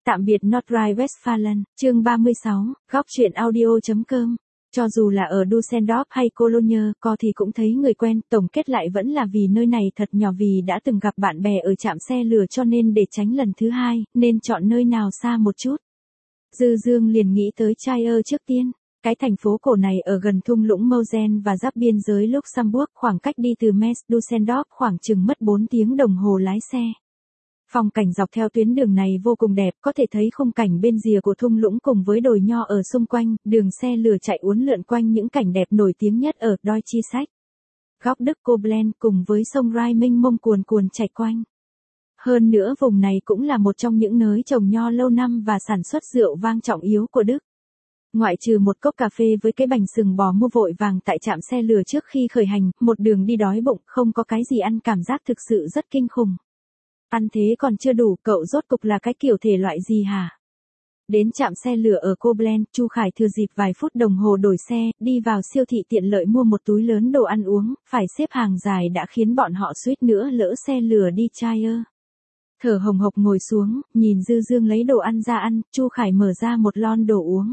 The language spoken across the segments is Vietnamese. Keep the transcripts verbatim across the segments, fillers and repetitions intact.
Tạm biệt Nordrhein-Westfalen, chương ba mươi sáu, góc truyện audio.com. Cho dù là ở Düsseldorf hay Cologne, co thì cũng thấy người quen, tổng kết lại vẫn là vì nơi này thật nhỏ, vì đã từng gặp bạn bè ở trạm xe lửa cho nên để tránh lần thứ hai, nên chọn nơi nào xa một chút. Dư Dương liền nghĩ tới Trier trước tiên. Cái thành phố cổ này ở gần thung lũng Moselle và giáp biên giới Luxembourg, khoảng cách đi từ Metz Düsseldorf khoảng chừng mất bốn tiếng đồng hồ lái xe. Phong cảnh dọc theo tuyến đường này vô cùng đẹp, có thể thấy khung cảnh bên rìa của thung lũng cùng với đồi nho ở xung quanh, đường xe lửa chạy uốn lượn quanh những cảnh đẹp nổi tiếng nhất ở Deutsche Sách. Góc Đức Koblenz cùng với sông Rhine mênh mông cuồn cuồn chảy quanh. Hơn nữa vùng này cũng là một trong những nơi trồng nho lâu năm và sản xuất rượu vang trọng yếu của Đức. Ngoại trừ một cốc cà phê với cái bành sừng bò mua vội vàng tại trạm xe lửa trước khi khởi hành, một đường đi đói bụng, không có cái gì ăn, cảm giác thực sự rất kinh khủng. Ăn thế còn chưa đủ, cậu rốt cục là cái kiểu thể loại gì hả? Đến trạm xe lửa ở Koblenz, Chu Khải thừa dịp vài phút đồng hồ đổi xe, đi vào siêu thị tiện lợi mua một túi lớn đồ ăn uống, phải xếp hàng dài đã khiến bọn họ suýt nữa lỡ xe lửa đi Trier. Thở hồng hộc ngồi xuống, nhìn Dư Dương lấy đồ ăn ra ăn, Chu Khải mở ra một lon đồ uống.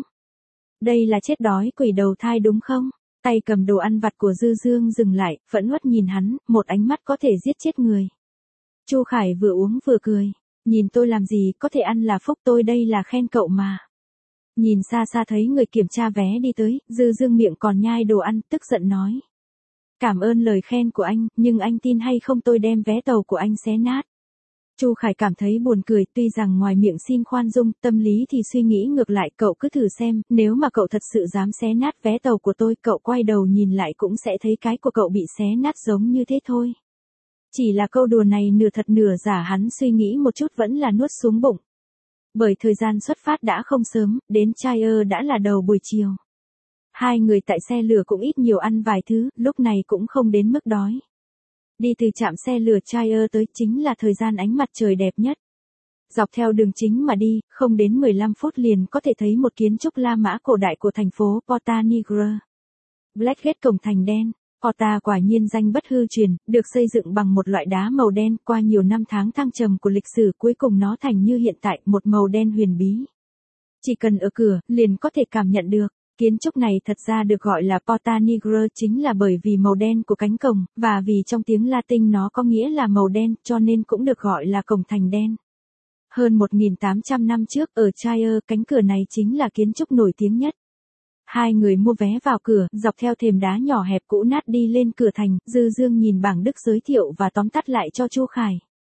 Đây là chết đói quỷ đầu thai đúng không? Tay cầm đồ ăn vặt của Dư Dương dừng lại, phẫn uất nhìn hắn, một ánh mắt có thể giết chết người. Chu Khải vừa uống vừa cười, nhìn tôi làm gì, có thể ăn là phúc tôi, đây là khen cậu mà. Nhìn xa xa thấy người kiểm tra vé đi tới, Dư Dương miệng còn nhai đồ ăn, tức giận nói. Cảm ơn lời khen của anh, nhưng anh tin hay không tôi đem vé tàu của anh xé nát. Chu Khải cảm thấy buồn cười, tuy rằng ngoài miệng xin khoan dung, tâm lý thì suy nghĩ ngược lại, cậu cứ thử xem, nếu mà cậu thật sự dám xé nát vé tàu của tôi, cậu quay đầu nhìn lại cũng sẽ thấy cái của cậu bị xé nát giống như thế thôi. Chỉ là câu đùa này nửa thật nửa giả, hắn suy nghĩ một chút vẫn là nuốt xuống bụng. Bởi thời gian xuất phát đã không sớm, đến Trier đã là đầu buổi chiều. Hai người tại xe lửa cũng ít nhiều ăn vài thứ, lúc này cũng không đến mức đói. Đi từ trạm xe lửa Trier tới chính là thời gian ánh mặt trời đẹp nhất. Dọc theo đường chính mà đi, không đến mười lăm phút liền có thể thấy một kiến trúc La Mã cổ đại của thành phố Porta Nigra. Blackgate, cổng thành đen. Porta quả nhiên danh bất hư truyền, được xây dựng bằng một loại đá màu đen, qua nhiều năm tháng thăng trầm của lịch sử cuối cùng nó thành như hiện tại, một màu đen huyền bí. Chỉ cần ở cửa, liền có thể cảm nhận được. Kiến trúc này thật ra được gọi là Porta Nigra chính là bởi vì màu đen của cánh cổng, và vì trong tiếng Latin nó có nghĩa là màu đen, cho nên cũng được gọi là cổng thành đen. Hơn một nghìn tám trăm năm trước, ở Trier, cánh cửa này chính là kiến trúc nổi tiếng nhất. Hai người mua vé vào cửa, dọc theo thềm đá nhỏ hẹp cũ nát đi lên cửa thành, Dư Dương nhìn bảng Đức giới thiệu và tóm tắt lại cho Chu Khải.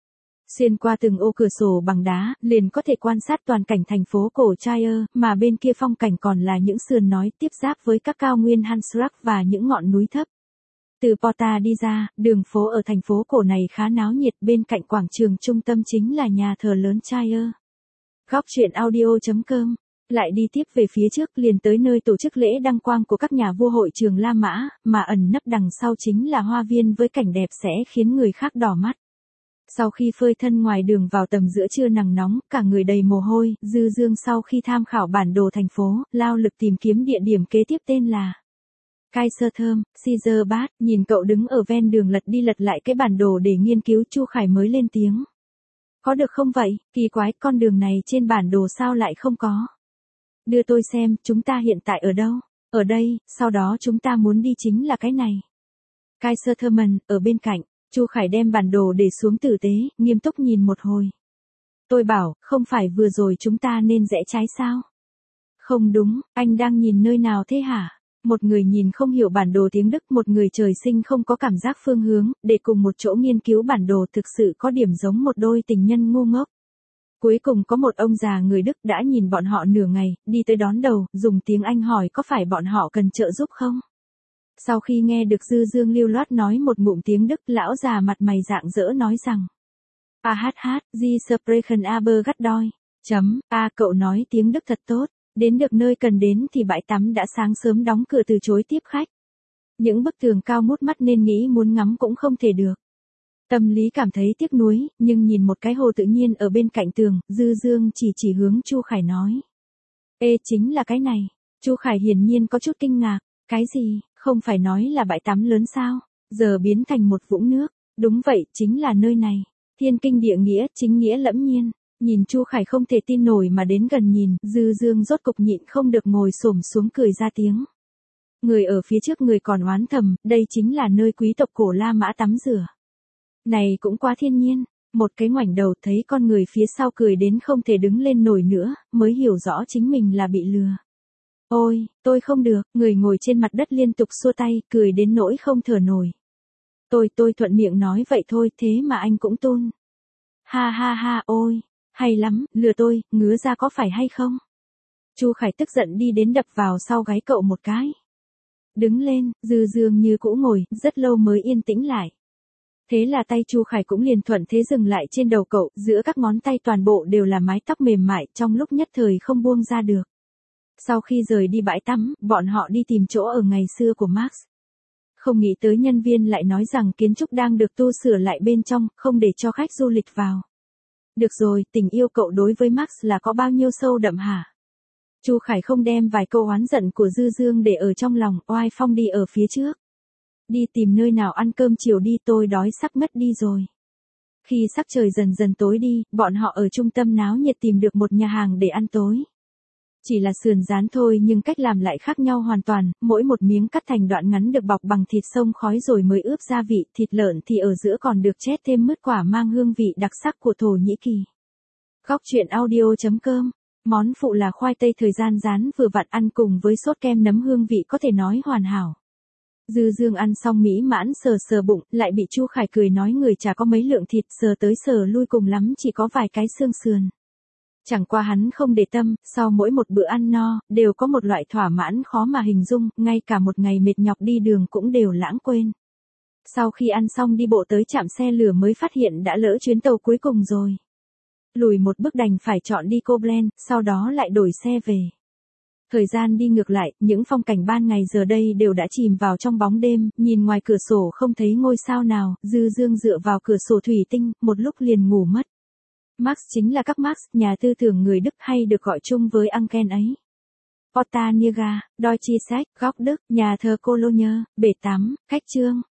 Xuyên qua từng ô cửa sổ bằng đá, liền có thể quan sát toàn cảnh thành phố cổ Trier, mà bên kia phong cảnh còn là những sườn núi tiếp giáp với các cao nguyên Hansrück và những ngọn núi thấp. Từ Porta đi ra, đường phố ở thành phố cổ này khá náo nhiệt, bên cạnh quảng trường trung tâm chính là nhà thờ lớn Trier. Góc truyện audio.com. Lại đi tiếp về phía trước liền tới nơi tổ chức lễ đăng quang của các nhà vua hội trường La Mã, mà ẩn nấp đằng sau chính là hoa viên với cảnh đẹp sẽ khiến người khác đỏ mắt. Sau khi phơi thân ngoài đường vào tầm giữa trưa nắng nóng, cả người đầy mồ hôi, Dư Dương sau khi tham khảo bản đồ thành phố, lao lực tìm kiếm địa điểm kế tiếp tên là Kaiserthum, Caesarbad, nhìn cậu đứng ở ven đường lật đi lật lại cái bản đồ để nghiên cứu, Chu Khải mới lên tiếng. Có được không vậy, kỳ quái, con đường này trên bản đồ sao lại không có? Đưa tôi xem, chúng ta hiện tại ở đâu? Ở đây, sau đó chúng ta muốn đi chính là cái này. Kaiserthum, ở bên cạnh. Chu Khải đem bản đồ để xuống tử tế, nghiêm túc nhìn một hồi. Tôi bảo, không phải vừa rồi chúng ta nên rẽ trái sao? Không đúng, anh đang nhìn nơi nào thế hả? Một người nhìn không hiểu bản đồ tiếng Đức, một người trời sinh không có cảm giác phương hướng, để cùng một chỗ nghiên cứu bản đồ thực sự có điểm giống một đôi tình nhân ngu ngốc. Cuối cùng có một ông già người Đức đã nhìn bọn họ nửa ngày, đi tới đón đầu, dùng tiếng Anh hỏi có phải bọn họ cần trợ giúp không? Sau khi nghe được Dư Dương lưu loát nói một ngụm tiếng Đức, lão già mặt mày rạng rỡ nói rằng. A hát hát, Sie sprechen aber gut Deutsch. Chấm, A cậu nói tiếng Đức thật tốt, đến được nơi cần đến thì bãi tắm đã sáng sớm đóng cửa từ chối tiếp khách. Những bức tường cao mút mắt nên nghĩ muốn ngắm cũng không thể được. Tâm lý cảm thấy tiếc nuối, nhưng nhìn một cái hồ tự nhiên ở bên cạnh tường, Dư Dương chỉ chỉ hướng Chu Khải nói. Ê, chính là cái này. Chu Khải hiển nhiên có chút kinh ngạc. Cái gì, không phải nói là bãi tắm lớn sao, giờ biến thành một vũng nước. Đúng vậy, chính là nơi này. Thiên kinh địa nghĩa, chính nghĩa lẫm nhiên. Nhìn Chu Khải không thể tin nổi mà đến gần nhìn, Dư Dương rốt cục nhịn không được ngồi xổm xuống cười ra tiếng. Người ở phía trước người còn oán thầm, đây chính là nơi quý tộc cổ La Mã tắm rửa. Này cũng quá thiên nhiên, một cái ngoảnh đầu thấy con người phía sau cười đến không thể đứng lên nổi nữa, mới hiểu rõ chính mình là bị lừa. Ôi, tôi không được, người ngồi trên mặt đất liên tục xua tay, cười đến nỗi không thở nổi. Tôi tôi thuận miệng nói vậy thôi, thế mà anh cũng tun. Ha ha ha, ôi, hay lắm, lừa tôi, ngứa ra có phải hay không? Chu Khải tức giận đi đến đập vào sau gáy cậu một cái. Đứng lên, Dư Dương như cũ ngồi, rất lâu mới yên tĩnh lại. Thế là tay Chu Khải cũng liền thuận thế dừng lại trên đầu cậu, giữa các ngón tay toàn bộ đều là mái tóc mềm mại, trong lúc nhất thời không buông ra được. Sau khi rời đi bãi tắm, bọn họ đi tìm chỗ ở ngày xưa của Max. Không nghĩ tới nhân viên lại nói rằng kiến trúc đang được tu sửa lại bên trong, không để cho khách du lịch vào. Được rồi, tình yêu cậu đối với Max là có bao nhiêu sâu đậm hả? Chu Khải không đem vài câu oán giận của Dư Dương để ở trong lòng, oai phong đi ở phía trước. Đi tìm nơi nào ăn cơm chiều đi, tôi đói sắp mất đi rồi. Khi sắc trời dần dần tối đi, bọn họ ở trung tâm náo nhiệt tìm được một nhà hàng để ăn tối. Chỉ là sườn rán thôi nhưng cách làm lại khác nhau hoàn toàn, mỗi một miếng cắt thành đoạn ngắn được bọc bằng thịt xông khói rồi mới ướp gia vị, thịt lợn thì ở giữa còn được chét thêm mứt quả mang hương vị đặc sắc của Thổ Nhĩ Kỳ. Góc truyện audio chấm com. Món phụ là khoai tây thời gian rán vừa vặn ăn cùng với sốt kem nấm hương vị có thể nói hoàn hảo. Dư Dương ăn xong mỹ mãn sờ sờ bụng, lại bị Chu Khải cười nói người chả có mấy lượng thịt, sờ tới sờ lui cùng lắm chỉ có vài cái xương sườn. Chẳng qua hắn không để tâm, sau mỗi một bữa ăn no, đều có một loại thỏa mãn khó mà hình dung, ngay cả một ngày mệt nhọc đi đường cũng đều lãng quên. Sau khi ăn xong đi bộ tới trạm xe lửa mới phát hiện đã lỡ chuyến tàu cuối cùng rồi. Lùi một bước đành phải chọn đi Koblenz, sau đó lại đổi xe về. Thời gian đi ngược lại, những phong cảnh ban ngày giờ đây đều đã chìm vào trong bóng đêm, nhìn ngoài cửa sổ không thấy ngôi sao nào, Dư Dương dựa vào cửa sổ thủy tinh, một lúc liền ngủ mất. Max chính là các Max, nhà tư tưởng người Đức hay được gọi chung với Angken ấy. Porta Nigra, Deutsche Sack, góc Đức, nhà thờ Cologne, bể tắm, khách trương.